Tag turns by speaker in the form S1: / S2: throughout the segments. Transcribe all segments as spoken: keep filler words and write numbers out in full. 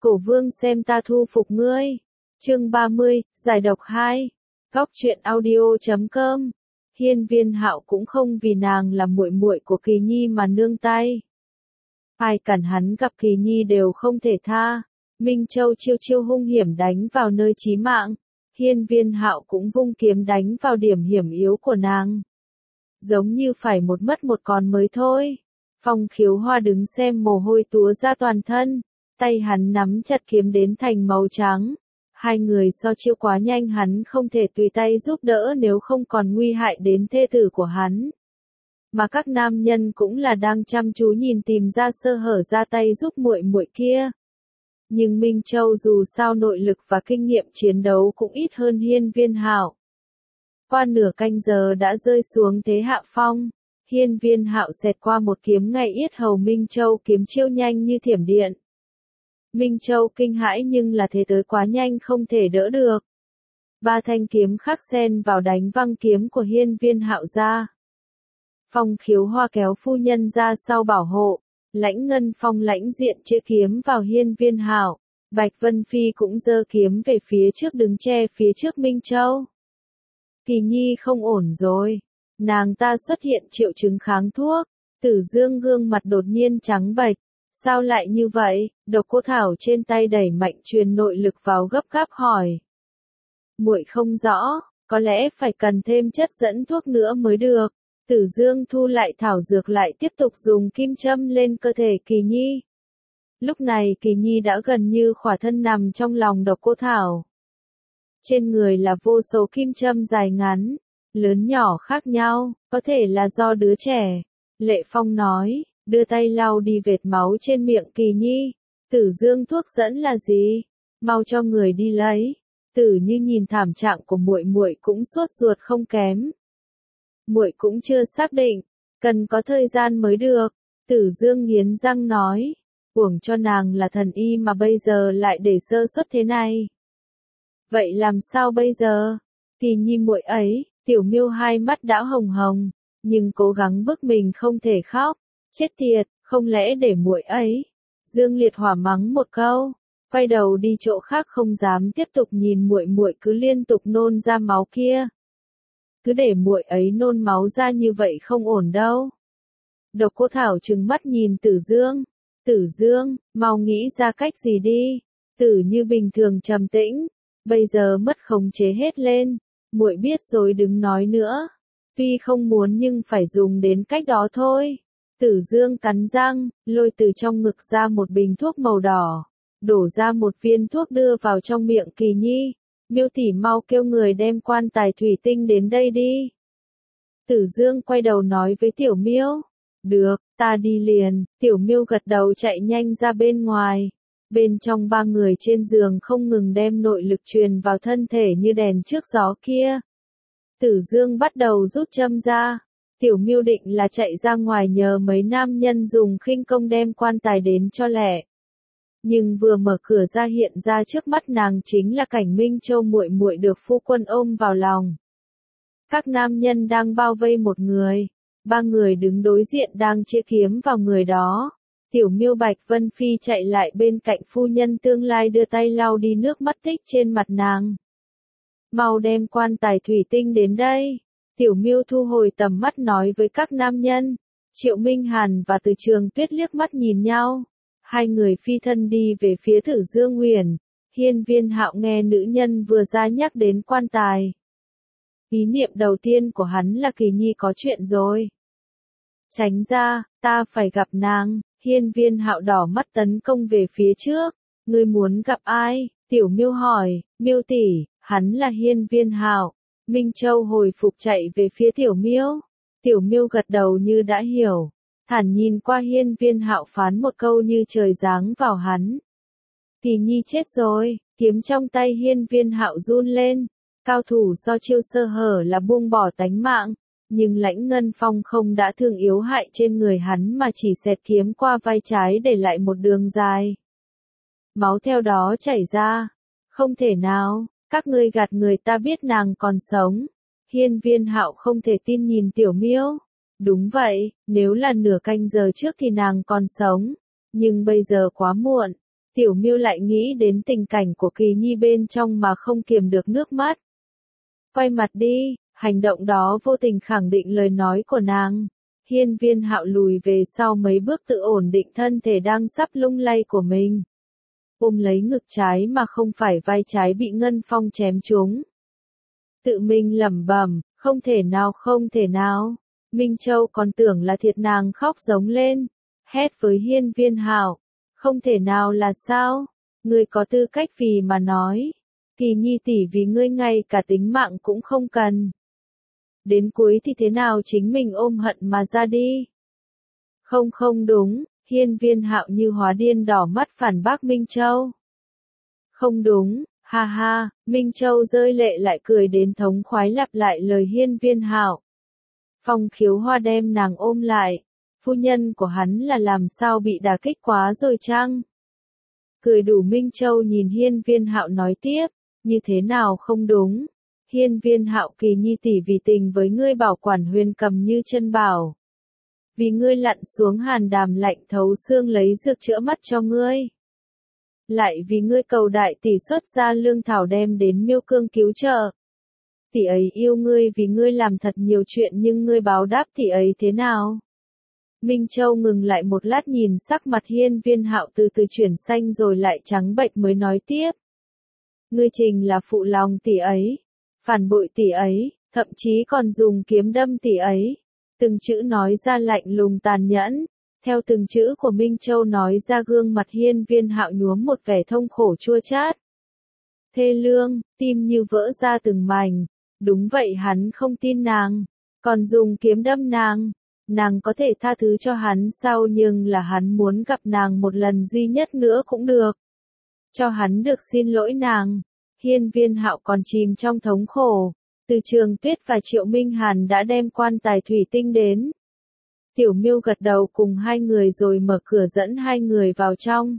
S1: Cổ vương xem ta thu phục ngươi. Chương ba mươi, giải độc hai. Góc truyện audio chấm com. Hiên Viên Hạo cũng không vì nàng là muội muội của Kỳ Nhi mà nương tay. Ai cản hắn gặp Kỳ Nhi đều không thể tha. Minh Châu chiêu chiêu hung hiểm đánh vào nơi chí mạng. Hiên Viên Hạo cũng vung kiếm đánh vào điểm hiểm yếu của nàng. Giống như phải một mất một còn mới thôi. Phong Khiếu Hoa đứng xem mồ hôi túa ra toàn thân. Tay hắn nắm chặt kiếm đến thành màu trắng. Hai người so chiêu quá nhanh, hắn không thể tùy tay giúp đỡ nếu không còn nguy hại đến thê tử của hắn. Mà các nam nhân cũng là đang chăm chú nhìn tìm ra sơ hở ra tay giúp muội muội kia. Nhưng Minh Châu dù sao nội lực và kinh nghiệm chiến đấu cũng ít hơn Hiên Viên Hạo. Qua nửa canh giờ đã rơi xuống thế hạ phong. Hiên Viên Hạo xẹt qua một kiếm ngay yết hầu Minh Châu, kiếm chiêu nhanh như thiểm điện. Minh Châu kinh hãi nhưng là thế tới quá nhanh không thể đỡ được. Ba thanh kiếm khắc xen vào đánh văng kiếm của Hiên Viên Hạo ra. Phong Khiếu Hoa kéo phu nhân ra sau bảo hộ. Lãnh Ngân Phong lãnh diện chĩa kiếm vào Hiên Viên Hạo. Bạch Vân Phi cũng giơ kiếm về phía trước đứng che phía trước Minh Châu. Kỳ Nhi không ổn rồi. Nàng ta xuất hiện triệu chứng kháng thuốc. Tử Dương gương mặt đột nhiên trắng bệch. Sao lại như vậy? Độc Cô Thảo trên tay đẩy mạnh truyền nội lực vào gấp gáp hỏi. Muội không rõ, có lẽ phải cần thêm chất dẫn thuốc nữa mới được. Tử Dương thu lại thảo dược lại tiếp tục dùng kim châm lên cơ thể Kỳ Nhi. Lúc này Kỳ Nhi đã gần như khỏa thân nằm trong lòng Độc Cô Thảo. Trên người là vô số kim châm dài ngắn, lớn nhỏ khác nhau, có thể là do đứa trẻ. Lệ Phong nói. Đưa tay lau đi vệt máu trên miệng Kỳ Nhi. Tử Dương thuốc dẫn là gì? Mau cho người đi lấy. Tử Như nhìn thảm trạng của muội muội cũng sốt ruột không kém. Muội cũng chưa xác định, cần có thời gian mới được. Tử Dương nghiến răng nói, uổng cho nàng là thần y mà bây giờ lại để sơ suất thế này. Vậy làm sao bây giờ? Kỳ Nhi muội ấy, Tiểu Miêu hai mắt đã hồng hồng, nhưng cố gắng bức mình không thể khóc. Chết tiệt, không lẽ để muội ấy? Dương Liệt Hỏa mắng một câu, quay đầu đi chỗ khác không dám tiếp tục nhìn muội muội cứ liên tục nôn ra máu kia. Cứ để muội ấy nôn máu ra như vậy không ổn đâu. Độc Cô Thảo trừng mắt nhìn Tử Dương. Tử Dương, mau nghĩ ra cách gì đi. Tử Như bình thường trầm tĩnh, bây giờ mất khống chế hết lên. Muội biết rồi đừng nói nữa. Tuy không muốn nhưng phải dùng đến cách đó thôi. Tử Dương cắn răng, lôi từ trong ngực ra một bình thuốc màu đỏ, đổ ra một viên thuốc đưa vào trong miệng Kỳ Nhi. Miêu tỷ mau kêu người đem quan tài thủy tinh đến đây đi. Tử Dương quay đầu nói với Tiểu Miêu. Được, ta đi liền. Tiểu Miêu gật đầu chạy nhanh ra bên ngoài. Bên trong ba người trên giường không ngừng đem nội lực truyền vào thân thể như đèn trước gió kia. Tử Dương bắt đầu rút châm ra. Tiểu Miêu định là chạy ra ngoài nhờ mấy nam nhân dùng khinh công đem quan tài đến cho lẹ. Nhưng vừa mở cửa ra hiện ra trước mắt nàng chính là cảnh Minh Châu muội muội được phu quân ôm vào lòng. Các nam nhân đang bao vây một người, ba người đứng đối diện đang chĩa kiếm vào người đó. Tiểu Miêu Bạch Vân Phi chạy lại bên cạnh phu nhân tương lai đưa tay lau đi nước mắt tích trên mặt nàng. Mau đem quan tài thủy tinh đến đây. Tiểu Miêu thu hồi tầm mắt nói với các nam nhân. Triệu Minh Hàn và Từ Trường Tuyết liếc mắt nhìn nhau. Hai người phi thân đi về phía Tử Dương Uyển. Hiên Viên Hạo nghe nữ nhân vừa ra nhắc đến quan tài. Ý niệm đầu tiên của hắn là Kỳ Nhi có chuyện rồi. Tránh ra, ta phải gặp nàng. Hiên Viên Hạo đỏ mắt tấn công về phía trước. Ngươi muốn gặp ai? Tiểu Miêu hỏi. Miêu tỷ, hắn là Hiên Viên Hạo. Minh Châu hồi phục chạy về phía Tiểu Miêu. Tiểu Miêu gật đầu như đã hiểu. Thản nhìn qua Hiên Viên Hạo phán một câu như trời giáng vào hắn. Kỳ Nhi chết rồi. Kiếm trong tay Hiên Viên Hạo run lên. Cao thủ so chiêu sơ hở là buông bỏ tánh mạng. Nhưng Lãnh Ngân Phong không đã thương yếu hại trên người hắn mà chỉ xẹt kiếm qua vai trái để lại một đường dài. Máu theo đó chảy ra. Không thể nào. Các ngươi gạt người ta biết nàng còn sống. Hiên Viên Hạo không thể tin nhìn Tiểu Miêu. Đúng vậy, nếu là nửa canh giờ trước thì nàng còn sống. Nhưng bây giờ quá muộn. Tiểu Miêu lại nghĩ đến tình cảnh của Kỳ Nhi bên trong mà không kiềm được nước mắt. Quay mặt đi, hành động đó vô tình khẳng định lời nói của nàng. Hiên Viên Hạo lùi về sau mấy bước tự ổn định thân thể đang sắp lung lay của mình. Ôm lấy ngực trái mà không phải vai trái bị Ngân Phong chém trúng. Tự mình lẩm bẩm, không thể nào không thể nào. Minh Châu còn tưởng là thiệt, nàng khóc giống lên. Hét với Hiên Viên Hạo, không thể nào là sao? Ngươi có tư cách gì mà nói? Kỳ Nhi tỷ vì ngươi ngay cả tính mạng cũng không cần. Đến cuối thì thế nào chính mình ôm hận mà ra đi? Không không đúng, Hiên Viên Hạo như hóa điên đỏ mắt phản bác Minh Châu. Không đúng, ha ha, Minh Châu rơi lệ lại cười đến thống khoái lặp lại lời Hiên Viên Hạo. Phong Khiếu Hoa đem nàng ôm lại, phu nhân của hắn là làm sao bị đả kích quá rồi chăng? Cười đủ. Minh Châu nhìn Hiên Viên Hạo nói tiếp, như thế nào không đúng? Hiên Viên Hạo, Kỳ Nhi tỷ vì tình với ngươi bảo quản Huyền Cầm như chân bảo. Vì ngươi lặn xuống hàn đàm lạnh thấu xương lấy dược chữa mắt cho ngươi. Lại vì ngươi cầu đại tỷ xuất ra lương thảo đem đến Miêu Cương cứu trợ. Tỷ ấy yêu ngươi vì ngươi làm thật nhiều chuyện nhưng ngươi báo đáp tỷ ấy thế nào? Minh Châu ngừng lại một lát nhìn sắc mặt Hiên Viên Hạo từ từ chuyển xanh rồi lại trắng bệch mới nói tiếp. Ngươi trình là phụ lòng tỷ ấy, phản bội tỷ ấy, thậm chí còn dùng kiếm đâm tỷ ấy. Từng chữ nói ra lạnh lùng tàn nhẫn, theo từng chữ của Minh Châu nói ra gương mặt Hiên Viên Hạo nhuốm một vẻ thông khổ chua chát. Thê lương, tim như vỡ ra từng mảnh, đúng vậy hắn không tin nàng, còn dùng kiếm đâm nàng. Nàng có thể tha thứ cho hắn sao, nhưng là hắn muốn gặp nàng một lần duy nhất nữa cũng được. Cho hắn được xin lỗi nàng. Hiên Viên Hạo còn chìm trong thống khổ. Từ Trường Tuyết và Triệu Minh Hàn đã đem quan tài thủy tinh đến. Tiểu Miêu gật đầu cùng hai người rồi mở cửa dẫn hai người vào trong.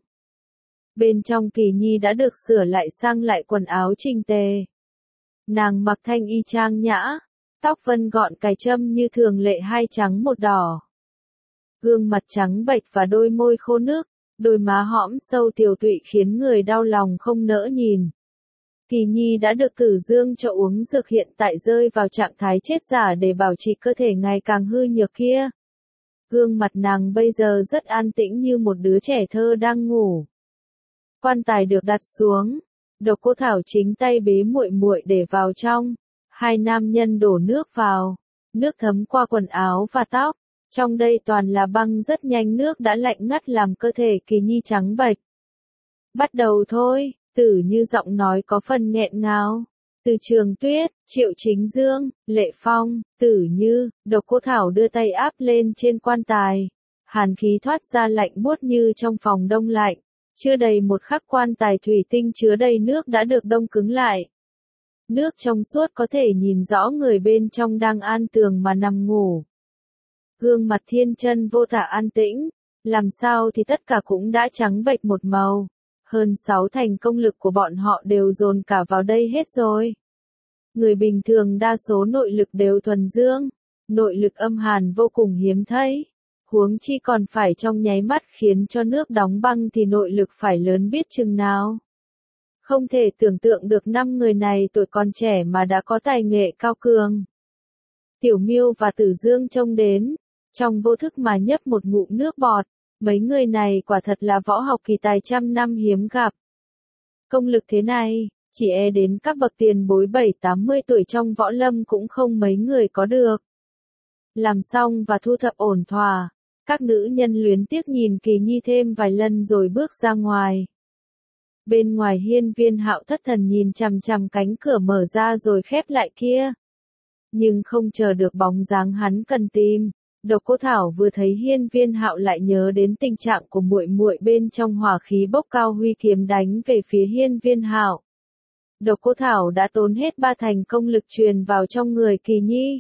S1: Bên trong Kỳ Nhi đã được sửa lại sang lại quần áo chỉnh tề. Nàng mặc thanh y trang nhã, tóc vân gọn cài châm như thường lệ hai trắng một đỏ. Gương mặt trắng bệch và đôi môi khô nước, đôi má hõm sâu tiều tụy khiến người đau lòng không nỡ nhìn. Kỳ Nhi đã được Tử Dương cho uống dược, hiện tại rơi vào trạng thái chết giả để bảo trì cơ thể ngày càng hư nhược kia. Gương mặt nàng bây giờ rất an tĩnh như một đứa trẻ thơ đang ngủ. Quan tài được đặt xuống, Độc Cô Thảo chính tay bế muội muội để vào trong. Hai nam nhân đổ nước vào, nước thấm qua quần áo và tóc, trong đây toàn là băng, rất nhanh nước đã lạnh ngắt làm cơ thể Kỳ Nhi trắng bệch. Bắt đầu thôi, Tử Như giọng nói có phần nghẹn ngào. Từ Trường Tuyết, Triệu Chính Dương, Lệ Phong, Tử Như, Độc Cô Thảo đưa tay áp lên trên quan tài. Hàn khí thoát ra lạnh buốt như trong phòng đông lạnh. Chưa đầy một khắc quan tài thủy tinh chứa đầy nước đã được đông cứng lại. Nước trong suốt có thể nhìn rõ người bên trong đang an tường mà nằm ngủ. Gương mặt Thiên Chân vô tả an tĩnh, làm sao thì tất cả cũng đã trắng bệch một màu. Hơn sáu thành công lực của bọn họ đều dồn cả vào đây hết rồi. Người bình thường đa số nội lực đều thuần dương, nội lực âm hàn vô cùng hiếm thấy. Huống chi còn phải trong nháy mắt khiến cho nước đóng băng thì nội lực phải lớn biết chừng nào. Không thể tưởng tượng được năm người này tuổi còn trẻ mà đã có tài nghệ cao cường. Tiểu Miêu và Tử Dương trông đến, trong vô thức mà nhấp một ngụm nước bọt, mấy người này quả thật là võ học kỳ tài trăm năm hiếm gặp. Công lực thế này, chỉ e đến các bậc tiền bối bảy tám mươi tuổi trong võ lâm cũng không mấy người có được. Làm xong và thu thập ổn thỏa, các nữ nhân luyến tiếc nhìn Kỳ Nhi thêm vài lần rồi bước ra ngoài. Bên ngoài Hiên Viên Hạo thất thần nhìn chằm chằm cánh cửa mở ra rồi khép lại kia. Nhưng không chờ được bóng dáng hắn cần tìm, Độc Cô Thảo vừa thấy Hiên Viên Hạo lại nhớ đến tình trạng của muội muội, bên trong hỏa khí bốc cao huy kiếm đánh về phía Hiên Viên Hạo. Độc Cô Thảo đã tốn hết ba thành công lực truyền vào trong người Kỳ Nhi.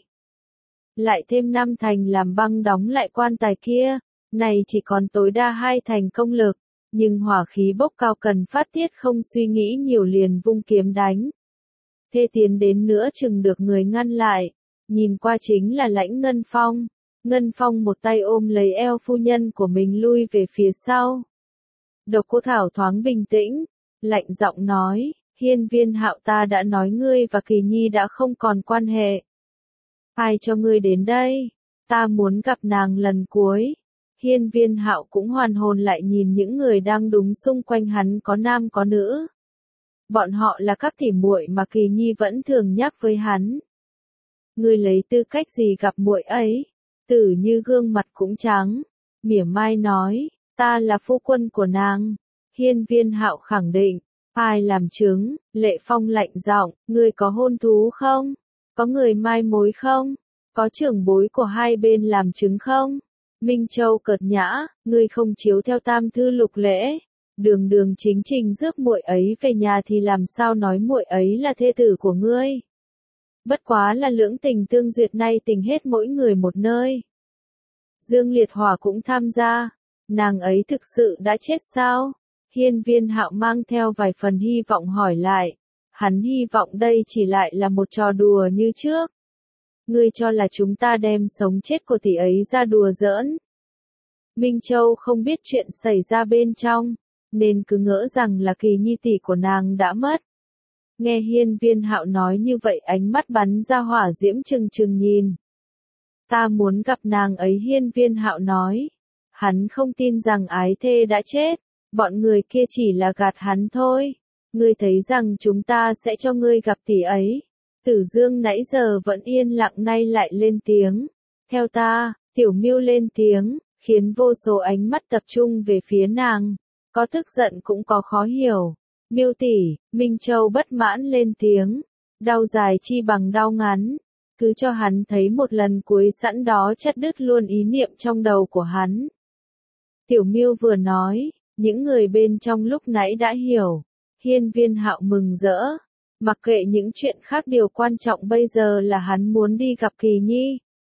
S1: Lại thêm năm thành làm băng đóng lại quan tài kia, này chỉ còn tối đa hai thành công lực. Nhưng hỏa khí bốc cao cần phát tiết, không suy nghĩ nhiều liền vung kiếm đánh. Thê tiến đến nữa chừng được người ngăn lại, nhìn qua chính là Lãnh Ngân Phong. Ngân Phong một tay ôm lấy eo phu nhân của mình lui về phía sau. Độc Cô Thảo thoáng bình tĩnh, lạnh giọng nói, Hiên Viên Hạo, ta đã nói ngươi và Kỳ Nhi đã không còn quan hệ. Ai cho ngươi đến đây? Ta muốn gặp nàng lần cuối. Hiên Viên Hạo cũng hoàn hồn lại nhìn những người đang đúng xung quanh hắn, có nam có nữ. Bọn họ là các tỉ muội mà Kỳ Nhi vẫn thường nhắc với hắn. Ngươi lấy tư cách gì gặp muội ấy? Tử Như gương mặt cũng trắng, mỉa mai nói, ta là phu quân của nàng. Hiên Viên Hạo khẳng định, ai làm chứng? Lệ Phong lạnh giọng, ngươi có hôn thú không? Có người mai mối không? Có trưởng bối của hai bên làm chứng không? Minh Châu cợt nhã, ngươi không chiếu theo tam thư lục lễ, đường đường chính trình rước muội ấy về nhà thì làm sao nói muội ấy là thê tử của ngươi? Bất quá là lưỡng tình tương duyệt, nay tình hết mỗi người một nơi. Dương Liệt Hỏa cũng tham gia, nàng ấy thực sự đã chết sao? Hiên Viên Hạo mang theo vài phần hy vọng hỏi lại, hắn hy vọng đây chỉ lại là một trò đùa như trước. Ngươi cho là chúng ta đem sống chết của tỷ ấy ra đùa giỡn? Minh Châu không biết chuyện xảy ra bên trong, nên cứ ngỡ rằng là Kỳ Nhi tỷ của nàng đã mất. Nghe Hiên Viên Hạo nói như vậy, ánh mắt bắn ra hỏa diễm trừng trừng nhìn. Ta muốn gặp nàng ấy, Hiên Viên Hạo nói. Hắn không tin rằng ái thê đã chết, bọn người kia chỉ là gạt hắn thôi. Ngươi thấy rằng chúng ta sẽ cho ngươi gặp tỷ ấy. Tử Dương nãy giờ vẫn yên lặng nay lại lên tiếng. Theo ta, Tiểu Miêu lên tiếng, khiến vô số ánh mắt tập trung về phía nàng. Có tức giận cũng có khó hiểu. Miêu tỷ, Minh Châu bất mãn lên tiếng. Đau dài chi bằng đau ngắn. Cứ cho hắn thấy một lần cuối sẵn đó chặt đứt luôn ý niệm trong đầu của hắn. Tiểu Miêu vừa nói, những người bên trong lúc nãy đã hiểu. Hiên Viên Hạo mừng rỡ. Mặc kệ những chuyện khác, điều quan trọng bây giờ là hắn muốn đi gặp Kỳ Nhi.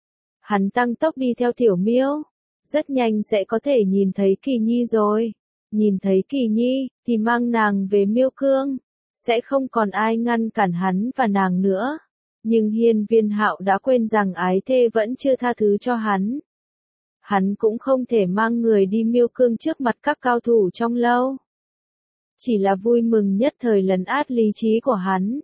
S1: Hắn tăng tốc đi theo Tiểu Miêu. Rất nhanh sẽ có thể nhìn thấy Kỳ Nhi rồi. Nhìn thấy Kỳ Nhi, thì mang nàng về Miêu Cương. Sẽ không còn ai ngăn cản hắn và nàng nữa. Nhưng Hiên Viên Hạo đã quên rằng ái thê vẫn chưa tha thứ cho hắn. Hắn cũng không thể mang người đi Miêu Cương trước mặt các cao thủ trong lâu. Chỉ là vui mừng nhất thời lấn át lý trí của hắn.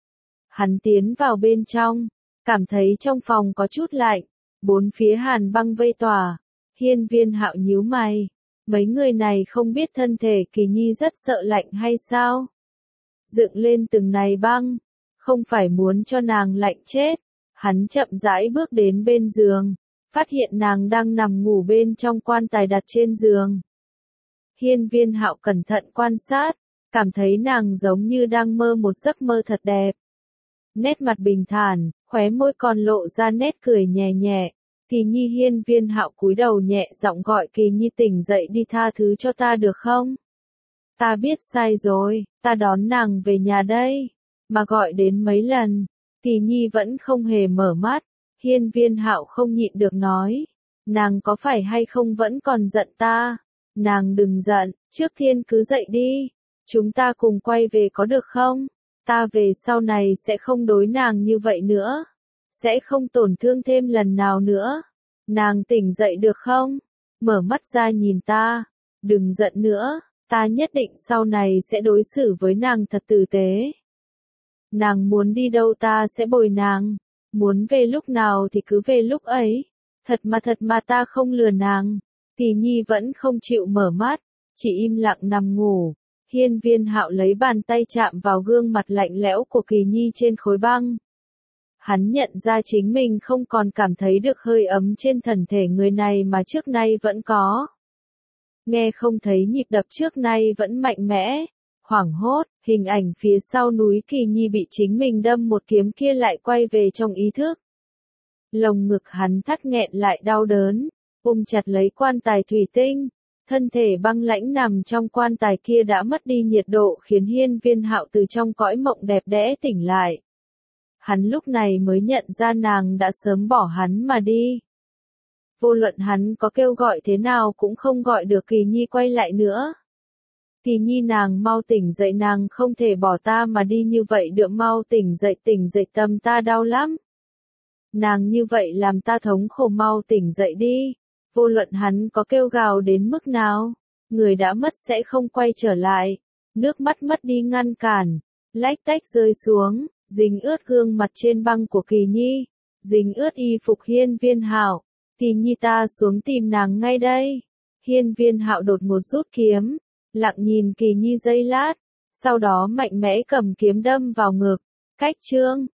S1: Hắn tiến vào bên trong, cảm thấy trong phòng có chút lạnh, bốn phía hàn băng vây tỏa. Hiên Viên Hạo nhíu mày, mấy người này không biết thân thể Kỳ Nhi rất sợ lạnh hay sao? Dựng lên từng này băng, không phải muốn cho nàng lạnh chết. Hắn chậm rãi bước đến bên giường, phát hiện nàng đang nằm ngủ bên trong quan tài đặt trên giường. Hiên Viên Hạo cẩn thận quan sát, cảm thấy nàng giống như đang mơ một giấc mơ thật đẹp. Nét mặt bình thản, khóe môi còn lộ ra nét cười nhẹ nhẹ. Kỳ Nhi, Hiên Viên Hạo cúi đầu nhẹ giọng gọi Kỳ Nhi, tỉnh dậy đi, tha thứ cho ta được không? Ta biết sai rồi, ta đón nàng về nhà đây. Mà gọi đến mấy lần, Kỳ Nhi vẫn không hề mở mắt. Hiên Viên Hạo không nhịn được nói, nàng có phải hay không vẫn còn giận ta? Nàng đừng giận, trước tiên cứ dậy đi. Chúng ta cùng quay về có được không? Ta về sau này sẽ không đối nàng như vậy nữa. Sẽ không tổn thương thêm lần nào nữa. Nàng tỉnh dậy được không? Mở mắt ra nhìn ta. Đừng giận nữa, ta nhất định sau này sẽ đối xử với nàng thật tử tế. Nàng muốn đi đâu ta sẽ bồi nàng. Muốn về lúc nào thì cứ về lúc ấy. Thật mà thật mà ta không lừa nàng. Kỳ Nhi vẫn không chịu mở mắt, chỉ im lặng nằm ngủ. Hiên Viên Hạo lấy bàn tay chạm vào gương mặt lạnh lẽo của Kỳ Nhi trên khối băng. Hắn nhận ra chính mình không còn cảm thấy được hơi ấm trên thân thể người này mà trước nay vẫn có. Nghe không thấy nhịp đập trước nay vẫn mạnh mẽ. Hoảng hốt, hình ảnh phía sau núi Kỳ Nhi bị chính mình đâm một kiếm kia lại quay về trong ý thức. Lồng ngực hắn thắt nghẹn lại đau đớn, ôm chặt lấy quan tài thủy tinh. Thân thể băng lãnh nằm trong quan tài kia đã mất đi nhiệt độ, khiến Hiên Viên Hạo từ trong cõi mộng đẹp đẽ tỉnh lại. Hắn lúc này mới nhận ra nàng đã sớm bỏ hắn mà đi. Vô luận hắn có kêu gọi thế nào cũng không gọi được Kỳ Nhi quay lại nữa. Kỳ Nhi, nàng mau tỉnh dậy, nàng không thể bỏ ta mà đi như vậy được, mau tỉnh dậy, tỉnh dậy, tâm ta đau lắm. Nàng như vậy làm ta thống khổ, mau tỉnh dậy đi. Vô luận hắn có kêu gào đến mức nào, người đã mất sẽ không quay trở lại. Nước mắt mất đi ngăn cản, lách tách rơi xuống, dính ướt gương mặt trên băng của Kỳ Nhi, dính ướt y phục Hiên Viên Hạo. Kỳ Nhi ta xuống tìm nàng ngay đây. Hiên Viên Hạo đột ngột rút kiếm, lặng nhìn Kỳ Nhi giây lát, sau đó mạnh mẽ cầm kiếm đâm vào ngực. Cách chương